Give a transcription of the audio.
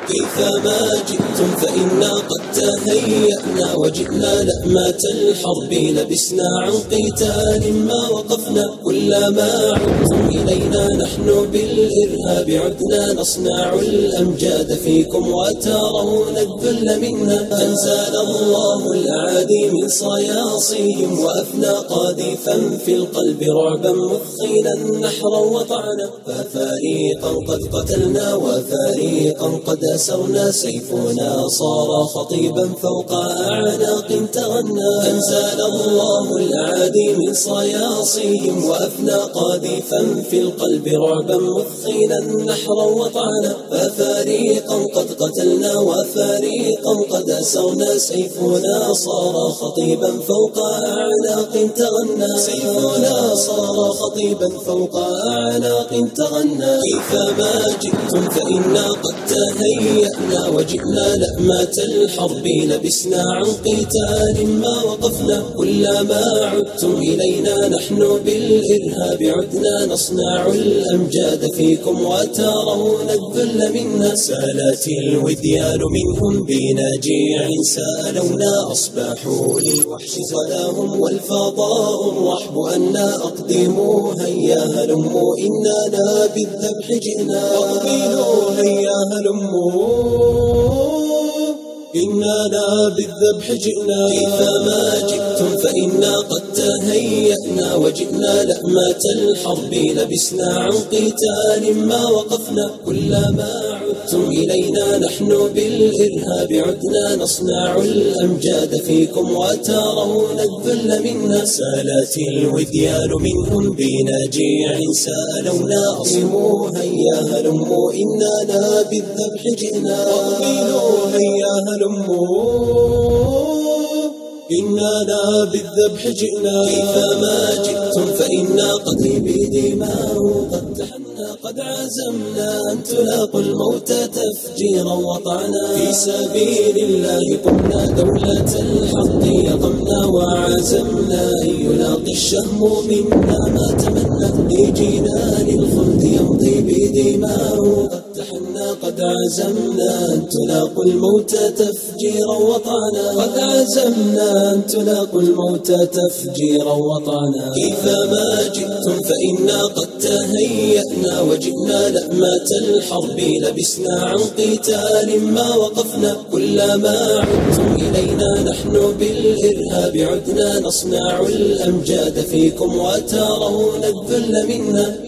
كيفما جئتم فإنا قد تهيأنا وجئنا لأمات الحرب لبسنا عن قتال ما وقفنا. كلما عدتم إلينا نحن بالإرهاب عدنا نصنع الأمجاد فيكم وترون الذل منا. أنزل الله الأعادي من صياصيهم وأفنى قاذفا في القلب رعبا مثخنا نحرا وطعنا. ففريقا قد قتلنا وفريقا قد أسرنا سيفنا صار خطيبا فوق أعناق تغنى. أنزل الله الأعادي من صياصيهم وأفنى قاذفا في القلب رعبا مثخنا نحرا وطعنا. ففريقا قد قتلنا وفريقا قد أسرنا سيفنا صار خطيبا فوق أعناق تغنى. سيفنا صار خطيبا فوق أعناق تغنى. كيفما جئتم فإنا قد تهيأنا وجئنا لأمات الحرب لبسنا عن قتال ما وقفنا. كلما عدتم إلينا نحن بالإرهاب عدنا نصنع الأمجاد فيكم وترون الذل منا. سالت الوديان منهم بنجيع سألونا أصبحوا للوحش صلاهم والفضاء الرحب أنا أقدموا هيا هلموا إننا بالذبح جئنا. أقبلوا هيا هلموا إننا بالذبح جئنا. كيفما جئتم فإنا قد تهيأنا وجئنا لأمات الحرب لبسنا عن قتال ما وقفنا. كلما عدتم إلينا نحن بالإرهاب عدنا نصنع الأمجاد فيكم وترون الذل منا. سالت الوديان منهم بنجيع سألونا أصموا هيا هلموا إننا بالذبح جئنا. أقبلوا هيا هلموا إننا بالذبح جئنا. كيفما جئتم فإنا قد بدماء قد تحنا قد عزمنا أن تلاقوا الموت تفجيرا وطعنا. في سبيل الله قمنا دولة الحق يقمنا وعزمنا أن يلاقي الشهم منا ما تمنى. لجنان الخلد يمضي بدماء قد تحنا قد عزمنا أن تلاقوا الموت تفجيرا وطعنا. قد عزمنا أن تلاقوا الموت تفجيرا وطعنا. كيفما جئتم فإنا قد تهيأنا وجئنا لأمات الحرب لبسنا عن قتال ما وقفنا. كلما عدتم إلينا نحن بالإرهاب عدنا نصنع الأمجاد فيكم وترون الذل منا.